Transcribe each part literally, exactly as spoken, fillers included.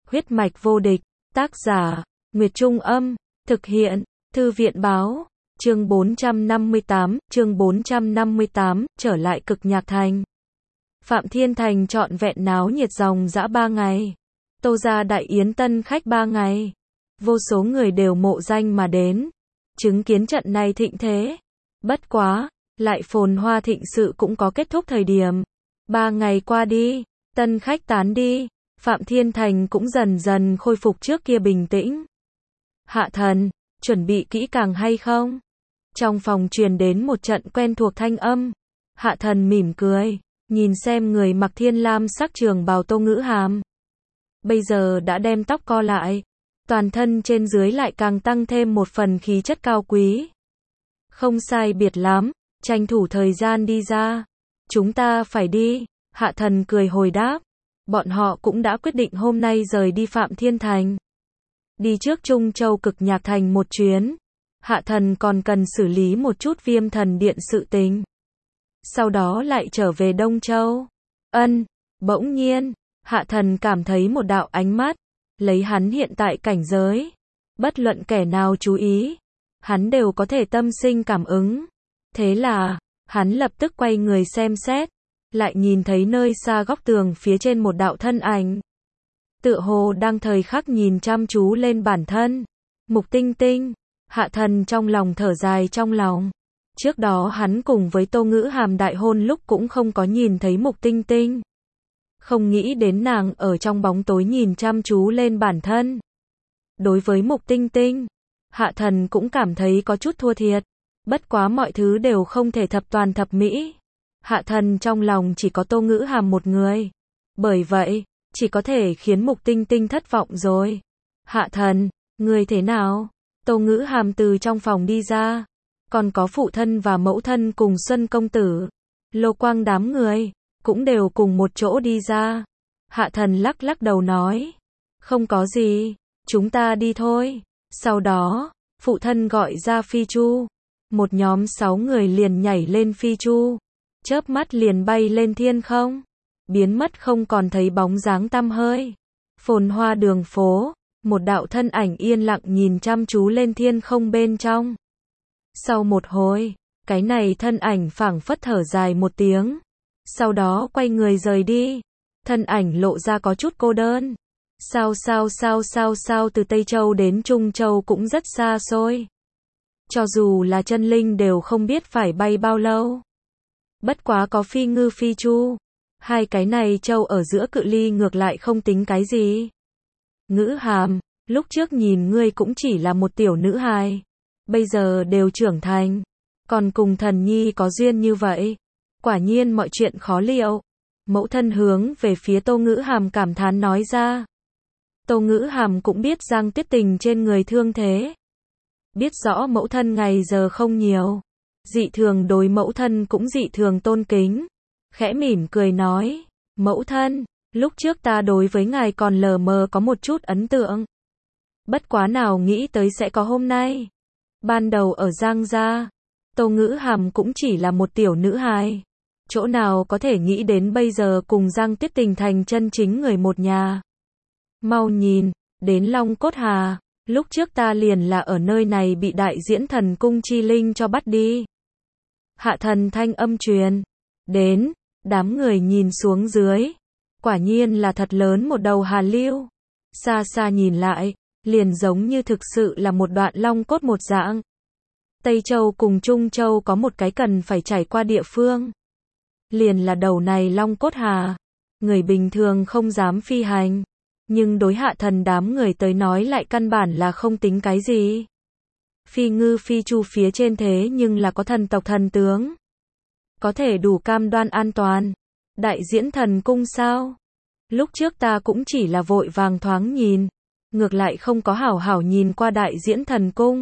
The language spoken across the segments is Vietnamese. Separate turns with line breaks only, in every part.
Huyết mạch vô địch, tác giả, Nguyệt Trung Âm, thực hiện, Thư viện Báo, chương bốn trăm năm mươi tám, chương bốn trăm năm mươi tám, trở lại Cực Nhạc Thành. Phạm Thiên Thành trọn vẹn náo nhiệt dòng dã ba ngày. Tô gia đại yến tân khách ba ngày. Vô số người đều mộ danh mà đến, chứng kiến trận này thịnh thế. Bất quá, lại phồn hoa thịnh sự cũng có kết thúc thời điểm. Ba ngày qua đi, tân khách tán đi, Phạm Thiên Thành cũng dần dần khôi phục trước kia bình tĩnh. Hạ thần, chuẩn bị kỹ càng hay không? Trong phòng truyền đến một trận quen thuộc thanh âm. Hạ thần mỉm cười, nhìn xem người mặc thiên lam sắc trường bào Tô Ngữ Hàm. Bây giờ đã đem tóc co lại, toàn thân trên dưới lại càng tăng thêm một phần khí chất cao quý. Không sai biệt lắm, tranh thủ thời gian đi ra. Chúng ta phải đi, Hạ thần cười hồi đáp. Bọn họ cũng đã quyết định hôm nay rời đi Phạm Thiên Thành. Đi trước Trung Châu Cực Nhạc Thành một chuyến. Hạ thần còn cần xử lý một chút Viêm Thần Điện sự tình. Sau đó lại trở về Đông Châu. Ân, bỗng nhiên, Hạ thần cảm thấy một đạo ánh mắt. Lấy hắn hiện tại cảnh giới, bất luận kẻ nào chú ý, hắn đều có thể tâm sinh cảm ứng. Thế là, hắn lập tức quay người xem xét, lại nhìn thấy nơi xa góc tường phía trên một đạo thân ảnh. Tựa hồ đang thời khắc nhìn chăm chú lên bản thân. Mục Tinh Tinh, Hạ thần trong lòng thở dài trong lòng. Trước đó hắn cùng với Tô Ngữ Hàm đại hôn lúc cũng không có nhìn thấy Mục Tinh Tinh. Không nghĩ đến nàng ở trong bóng tối nhìn chăm chú lên bản thân. Đối với Mục Tinh Tinh, Hạ thần cũng cảm thấy có chút thua thiệt. Bất quá mọi thứ đều không thể thập toàn thập mỹ. Hạ thần trong lòng chỉ có Tô Ngữ Hàm một người. Bởi vậy, chỉ có thể khiến Mục Tinh Tinh thất vọng rồi. Hạ thần, người thế nào? Tô Ngữ Hàm từ trong phòng đi ra. Còn có phụ thân và mẫu thân cùng Xuân công tử, Lô Quang đám người, cũng đều cùng một chỗ đi ra. Hạ thần lắc lắc đầu nói. Không có gì, chúng ta đi thôi. Sau đó, phụ thân gọi ra phi chu. Một nhóm sáu người liền nhảy lên phi chu. Chớp mắt liền bay lên thiên không. Biến mất không còn thấy bóng dáng tăm hơi. Phồn hoa đường phố, một đạo thân ảnh yên lặng nhìn chăm chú lên thiên không bên trong. Sau một hồi, cái này thân ảnh phảng phất thở dài một tiếng. Sau đó quay người rời đi. Thân ảnh lộ ra có chút cô đơn. Sao sao sao sao sao từ Tây Châu đến Trung Châu cũng rất xa xôi. Cho dù là chân linh đều không biết phải bay bao lâu. Bất quá có phi ngư phi chu. Hai cái này châu ở giữa cự ly ngược lại không tính cái gì. Ngữ Hàm, lúc trước nhìn ngươi cũng chỉ là một tiểu nữ hài. Bây giờ đều trưởng thành. Còn cùng thần nhi có duyên như vậy. Quả nhiên mọi chuyện khó liệu. Mẫu thân hướng về phía Tô Ngữ Hàm cảm thán nói ra. Tô Ngữ Hàm cũng biết Giang Tiết Tình trên người thương thế. Biết rõ mẫu thân ngày giờ không nhiều. Dị thường đối mẫu thân cũng dị thường tôn kính. Khẽ mỉm cười nói. Mẫu thân, lúc trước ta đối với ngài còn lờ mờ có một chút ấn tượng. Bất quá nào nghĩ tới sẽ có hôm nay. Ban đầu ở Giang gia, Tô Ngữ Hàm cũng chỉ là một tiểu nữ hài. Chỗ nào có thể nghĩ đến bây giờ cùng Giang Tiết Tình thành chân chính người một nhà. Mau nhìn, đến Long Cốt Hà, lúc trước ta liền là ở nơi này bị đại diễn thần cung chi linh cho bắt đi. Hạ thần thanh âm truyền đến, đám người nhìn xuống dưới. Quả nhiên là thật lớn một đầu hà lưu. Xa xa nhìn lại, liền giống như thực sự là một đoạn long cốt một dạng. Tây Châu cùng Trung Châu có một cái cần phải trải qua địa phương. Liền là đầu này Long Cốt Hà. Người bình thường không dám phi hành. Nhưng đối hạ thần đám người tới nói lại căn bản là không tính cái gì. Phi ngư phi chu phía trên thế nhưng là có thần tộc thần tướng. Có thể đủ cam đoan an toàn. Đại diễn thần cung sao? Lúc trước ta cũng chỉ là vội vàng thoáng nhìn. Ngược lại không có hảo hảo nhìn qua đại diễn thần cung.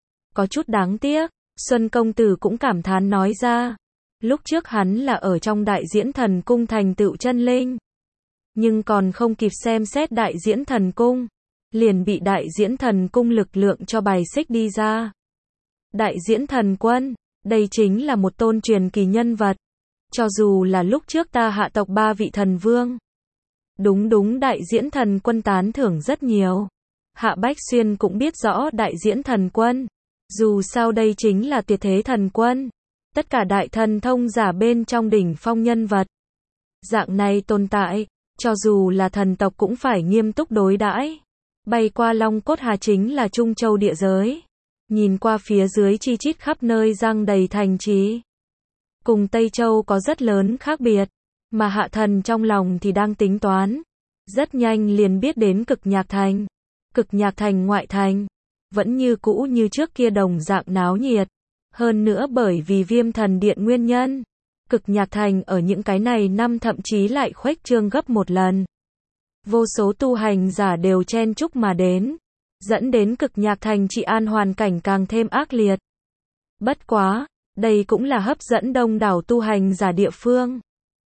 Có chút đáng tiếc. Xuân công tử cũng cảm thán nói ra. Lúc trước hắn là ở trong đại diễn thần cung thành tựu chân linh. Nhưng còn không kịp xem xét đại diễn thần cung. Liền bị đại diễn thần cung lực lượng cho bài xích đi ra. Đại diễn thần quân, đây chính là một tôn truyền kỳ nhân vật. Cho dù là lúc trước ta hạ tộc ba vị thần vương. Đúng đúng đại diễn thần quân tán thưởng rất nhiều. Hạ Bách Xuyên cũng biết rõ đại diễn thần quân. Dù sao đây chính là tuyệt thế thần quân. Tất cả đại thần thông giả bên trong đỉnh phong nhân vật. Dạng này tồn tại, cho dù là thần tộc cũng phải nghiêm túc đối đãi. Bay qua Long Cốt Hà chính là Trung Châu địa giới. Nhìn qua phía dưới chi chít khắp nơi giăng đầy thành trì. Cùng Tây Châu có rất lớn khác biệt. Mà hạ thần trong lòng thì đang tính toán. Rất nhanh liền biết đến Cực Nhạc Thành. Cực Nhạc Thành ngoại thành. Vẫn như cũ như trước kia đồng dạng náo nhiệt. Hơn nữa bởi vì Viêm Thần Điện nguyên nhân. Cực Nhạc Thành ở những cái này năm thậm chí lại khuếch trương gấp một lần. Vô số tu hành giả đều chen chúc mà đến. Dẫn đến Cực Nhạc Thành trị an hoàn cảnh càng thêm ác liệt. Bất quá, đây cũng là hấp dẫn đông đảo tu hành giả địa phương.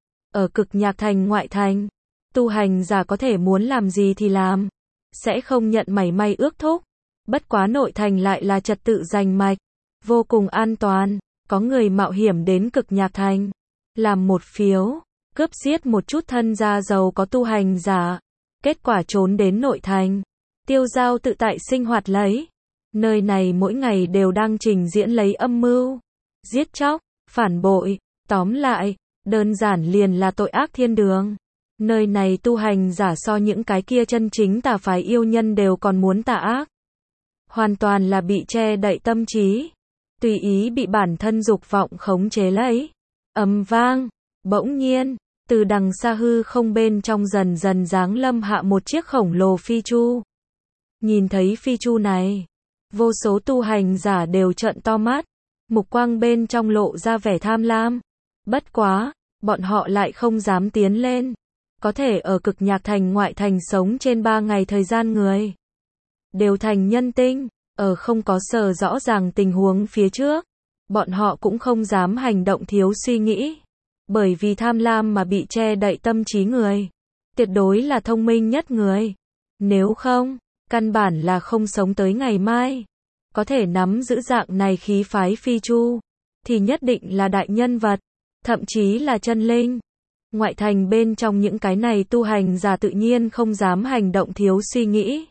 Ở Cực Nhạc Thành ngoại thành, tu hành giả có thể muốn làm gì thì làm. Sẽ không nhận mảy may ước thúc. Bất quá nội thành lại là trật tự rành mạch. Vô cùng an toàn. Có người mạo hiểm đến Cực Nhạc Thành. Làm một phiếu. Cướp giết một chút thân gia giàu có tu hành giả. Kết quả trốn đến nội thành. Tiêu dao tự tại sinh hoạt lấy. Nơi này mỗi ngày đều đang trình diễn lấy âm mưu. Giết chóc. Phản bội. Tóm lại. Đơn giản liền là tội ác thiên đường. Nơi này tu hành giả so những cái kia chân chính tà phái yêu nhân đều còn muốn tà ác. Hoàn toàn là bị che đậy tâm trí. Tùy ý bị bản thân dục vọng khống chế lấy. Ầm vang. Bỗng nhiên. Từ đằng xa hư không bên trong dần dần giáng lâm hạ một chiếc khổng lồ phi chu. Nhìn thấy phi chu này. Vô số tu hành giả đều trợn to mắt. Mục quang bên trong lộ ra vẻ tham lam. Bất quá. Bọn họ lại không dám tiến lên. Có thể ở Cực Nhạc Thành ngoại thành sống trên ba ngày thời gian người. Đều thành nhân tinh. Ở không có sở rõ ràng tình huống phía trước. Bọn họ cũng không dám hành động thiếu suy nghĩ. Bởi vì tham lam mà bị che đậy tâm trí người. Tuyệt đối là thông minh nhất người. Nếu không, căn bản là không sống tới ngày mai. Có thể nắm giữ dạng này khí phái phi chu. Thì nhất định là đại nhân vật. Thậm chí là chân linh. Ngoại thành bên trong những cái này tu hành giả tự nhiên không dám hành động thiếu suy nghĩ.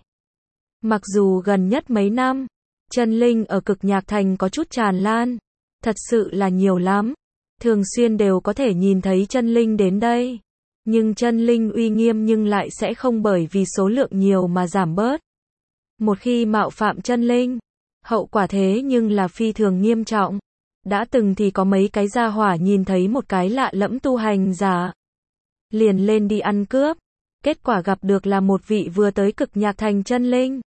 Mặc dù gần nhất mấy năm, chân linh ở Cực Nhạc Thành có chút tràn lan. Thật sự là nhiều lắm. Thường xuyên đều có thể nhìn thấy chân linh đến đây. Nhưng chân linh uy nghiêm nhưng lại sẽ không bởi vì số lượng nhiều mà giảm bớt. Một khi mạo phạm chân linh, hậu quả thế nhưng là phi thường nghiêm trọng. Đã từng thì có mấy cái gia hỏa nhìn thấy một cái lạ lẫm tu hành giả. Liền lên đi ăn cướp. Kết quả gặp được là một vị vừa tới Cực Nhạc Thành chân linh.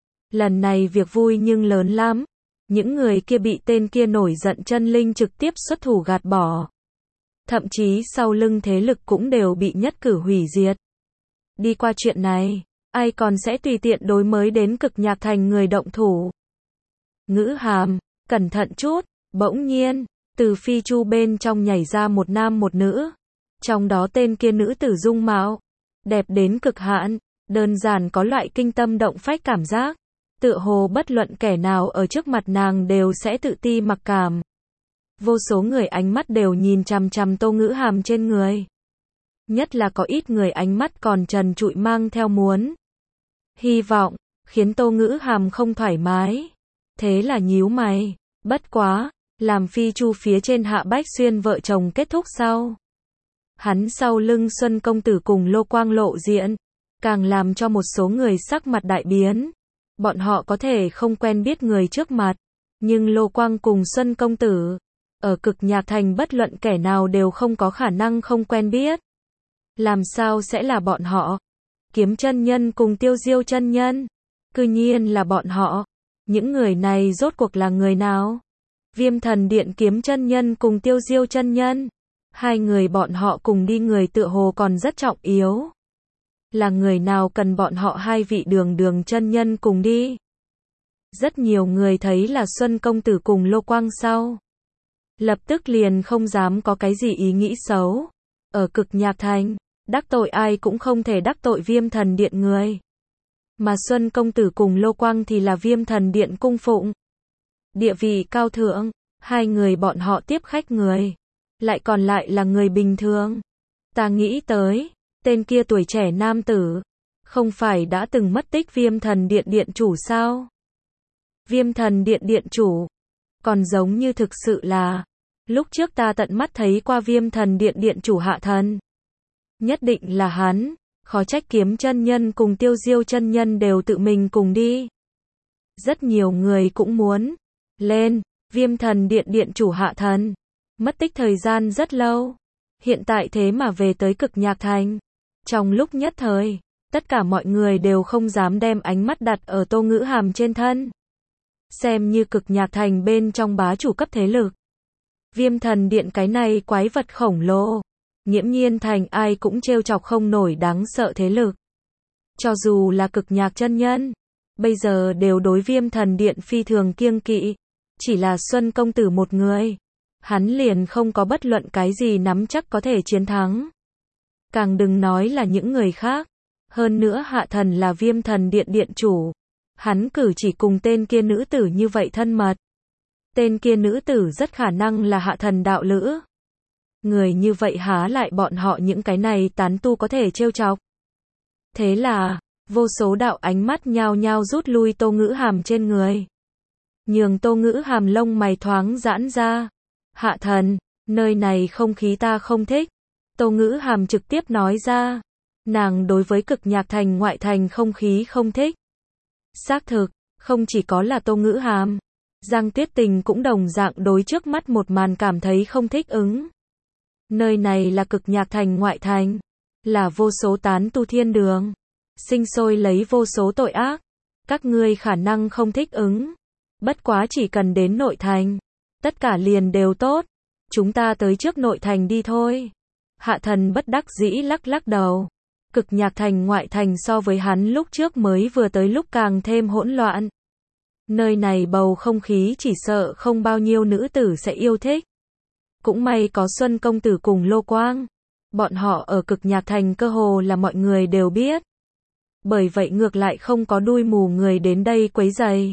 Lần này việc vui nhưng lớn lắm. Những người kia bị tên kia nổi giận chân linh trực tiếp xuất thủ gạt bỏ. Thậm chí sau lưng thế lực cũng đều bị nhất cử hủy diệt. Đi qua chuyện này, ai còn sẽ tùy tiện đối mới đến Cực Nhạc Thành người động thủ. Ngữ Hàm, cẩn thận chút. Bỗng nhiên, từ phi chu bên trong nhảy ra một nam một nữ. Trong đó tên kia nữ tử dung mạo đẹp đến cực hạn, đơn giản có loại kinh tâm động phách cảm giác. Tựa hồ bất luận kẻ nào ở trước mặt nàng đều sẽ tự ti mặc cảm. Vô số người ánh mắt đều nhìn chằm chằm Tô Ngữ Hàm trên người. Nhất là có ít người ánh mắt còn trần trụi mang theo muốn hy vọng, khiến Tô Ngữ Hàm không thoải mái. Thế là nhíu mày. Bất quá, làm phi chu phía trên Hạ Bách Xuyên vợ chồng kết thúc sau. Hắn sau lưng Xuân Công Tử cùng Lô Quang lộ diện, càng làm cho một số người sắc mặt đại biến. Bọn họ có thể không quen biết người trước mặt, nhưng Lô Quang cùng Xuân Công Tử, ở Cực Nhạc Thành bất luận kẻ nào đều không có khả năng không quen biết. Làm sao sẽ là bọn họ? Kiếm chân nhân cùng Tiêu Diêu chân nhân, cư nhiên là bọn họ. Những người này rốt cuộc là người nào? Viêm Thần Điện kiếm chân nhân cùng Tiêu Diêu chân nhân. Hai người bọn họ cùng đi người tựa hồ còn rất trọng yếu. Là người nào cần bọn họ hai vị đường đường chân nhân cùng đi? Rất nhiều người thấy là Xuân Công Tử cùng Lô Quang sau. Lập tức liền không dám có cái gì ý nghĩ xấu. Ở Cực Nhạc Thành, đắc tội ai cũng không thể đắc tội Viêm Thần Điện người. Mà Xuân Công Tử cùng Lô Quang thì là Viêm Thần Điện cung phụng. Địa vị cao thượng, hai người bọn họ tiếp khách người. Lại còn lại là người bình thường. Ta nghĩ tới, Tên kia tuổi trẻ nam tử, không phải đã từng mất tích Viêm Thần Điện điện chủ sao? Viêm Thần Điện điện chủ, còn giống như thực sự là, lúc trước ta tận mắt thấy qua Viêm Thần Điện điện chủ Hạ Thần. Nhất định là hắn, khó trách Kiếm chân nhân cùng Tiêu Diêu chân nhân đều tự mình cùng đi. Rất nhiều người cũng muốn lên, Viêm Thần Điện điện chủ Hạ Thần, mất tích thời gian rất lâu, hiện tại thế mà về tới Cực Nhạc Thành. Trong lúc nhất thời, tất cả mọi người đều không dám đem ánh mắt đặt ở Tô Ngữ Hàm trên thân. Xem như Cực Nhạc Thành bên trong bá chủ cấp thế lực. Viêm Thần Điện cái này quái vật khổng lồ, nghiễm nhiên thành ai cũng trêu chọc không nổi đáng sợ thế lực. Cho dù là Cực Nhạc chân nhân, bây giờ đều đối Viêm Thần Điện phi thường kiêng kỵ. Chỉ là Xuân công tử một người, hắn liền không có bất luận cái gì nắm chắc có thể chiến thắng. Càng đừng nói là những người khác. Hơn nữa Hạ Thần là Viêm Thần Điện điện chủ. Hắn cử chỉ cùng tên kia nữ tử như vậy thân mật. Tên kia nữ tử rất khả năng là Hạ Thần đạo lữ. Người như vậy há lại bọn họ những cái này tán tu có thể trêu chọc. Thế là, vô số đạo ánh mắt nhao nhao rút lui Tô Ngữ Hàm trên người. Nhường Tô Ngữ Hàm lông mày thoáng giãn ra. Hạ Thần, nơi này không khí ta không thích. Tô Ngữ Hàm trực tiếp nói ra. Nàng đối với Cực Nhạc Thành ngoại thành không khí không thích. Xác thực, không chỉ có là Tô Ngữ Hàm, Giang Tuyết Tình cũng đồng dạng đối trước mắt một màn cảm thấy không thích ứng. Nơi này là Cực Nhạc Thành ngoại thành, là vô số tán tu thiên đường, sinh sôi lấy vô số tội ác. Các ngươi khả năng không thích ứng, bất quá chỉ cần đến nội thành, tất cả liền đều tốt. Chúng ta tới trước nội thành đi thôi. Hạ Thần bất đắc dĩ lắc lắc đầu. Cực Nhạc Thành ngoại thành so với hắn lúc trước mới vừa tới lúc càng thêm hỗn loạn. Nơi này bầu không khí chỉ sợ không bao nhiêu nữ tử sẽ yêu thích. Cũng may có Xuân công tử cùng Lô Quang. Bọn họ ở Cực Nhạc Thành cơ hồ là mọi người đều biết. Bởi vậy ngược lại không có đuôi mù người đến đây quấy rầy.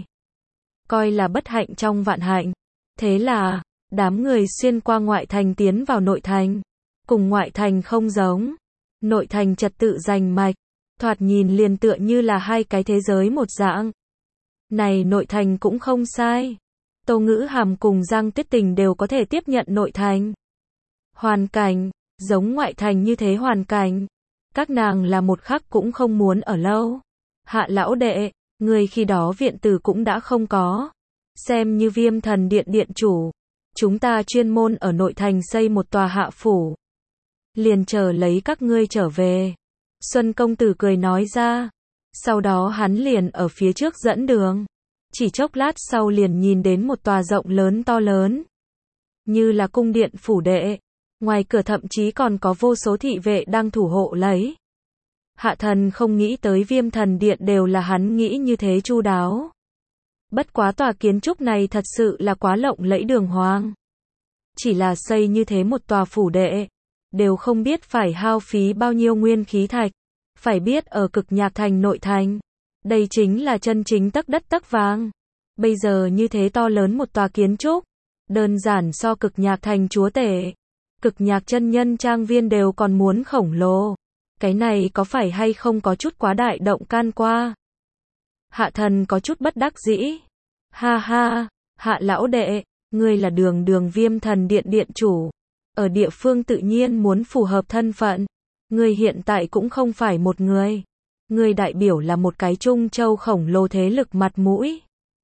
Coi là bất hạnh trong vạn hạnh. Thế là, đám người xuyên qua ngoại thành tiến vào nội thành. Cùng ngoại thành không giống. Nội thành trật tự rành mạch, thoạt nhìn liền tựa như là hai cái thế giới một dạng. Này nội thành cũng không sai. Tô Ngữ Hàm cùng Giang Tuyết Tình đều có thể tiếp nhận nội thành. Hoàn cảnh, giống ngoại thành như thế hoàn cảnh. Các nàng là một khắc cũng không muốn ở lâu. Hạ lão đệ, người khi đó viện tử cũng đã không có. Xem như Viêm Thần Điện điện chủ. Chúng ta chuyên môn ở nội thành xây một tòa hạ phủ. Liền chờ lấy các ngươi trở về. Xuân công tử cười nói ra. Sau đó hắn liền ở phía trước dẫn đường. Chỉ chốc lát sau liền nhìn đến một tòa rộng lớn to lớn. Như là cung điện phủ đệ. Ngoài cửa thậm chí còn có vô số thị vệ đang thủ hộ lấy. Hạ Thần không nghĩ tới Viêm Thần Điện đều là hắn nghĩ như thế chu đáo. Bất quá tòa kiến trúc này thật sự là quá lộng lẫy đường hoàng. Chỉ là xây như thế một tòa phủ đệ. Đều không biết phải hao phí bao nhiêu nguyên khí thạch. Phải biết ở Cực Nhạc Thành nội thành. Đây chính là chân chính tấc đất tấc vàng. Bây giờ như thế to lớn một tòa kiến trúc. Đơn giản so Cực Nhạc Thành chúa tể. Cực Nhạc chân nhân trang viên đều còn muốn khổng lồ. Cái này có phải hay không có chút quá đại động can qua. Hạ Thần có chút bất đắc dĩ. Ha ha, Hạ lão đệ, ngươi là đường đường Viêm Thần Điện điện chủ. Ở địa phương tự nhiên muốn phù hợp thân phận. Ngươi hiện tại cũng không phải một người. Ngươi đại biểu là một cái Trung Châu khổng lồ thế lực mặt mũi.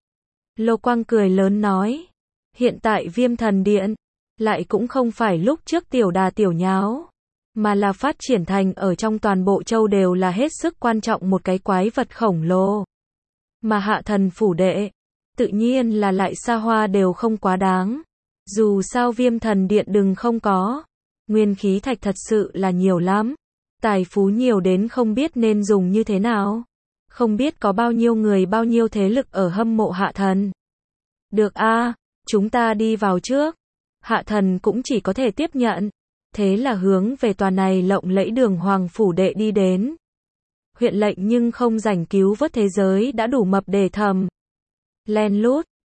Lô Quang cười lớn nói. Hiện tại Viêm Thần Điện, lại cũng không phải lúc trước tiểu đà tiểu nháo. Mà là phát triển thành ở trong toàn bộ châu đều là hết sức quan trọng một cái quái vật khổng lồ. Mà Hạ Thần phủ đệ, tự nhiên là lại xa hoa đều không quá đáng. Dù sao Viêm Thần Điện đừng không có. Nguyên khí thạch thật sự là nhiều lắm. Tài phú nhiều đến không biết nên dùng như thế nào. Không biết có bao nhiêu người bao nhiêu thế lực ở hâm mộ Hạ Thần. Được a, chúng ta đi vào trước. Hạ Thần cũng chỉ có thể tiếp nhận. Thế là hướng về tòa này lộng lẫy đường hoàng phủ đệ đi đến. Huyện lệnh nhưng không rảnh cứu vớt thế giới đã đủ mập để thầm. Len lút,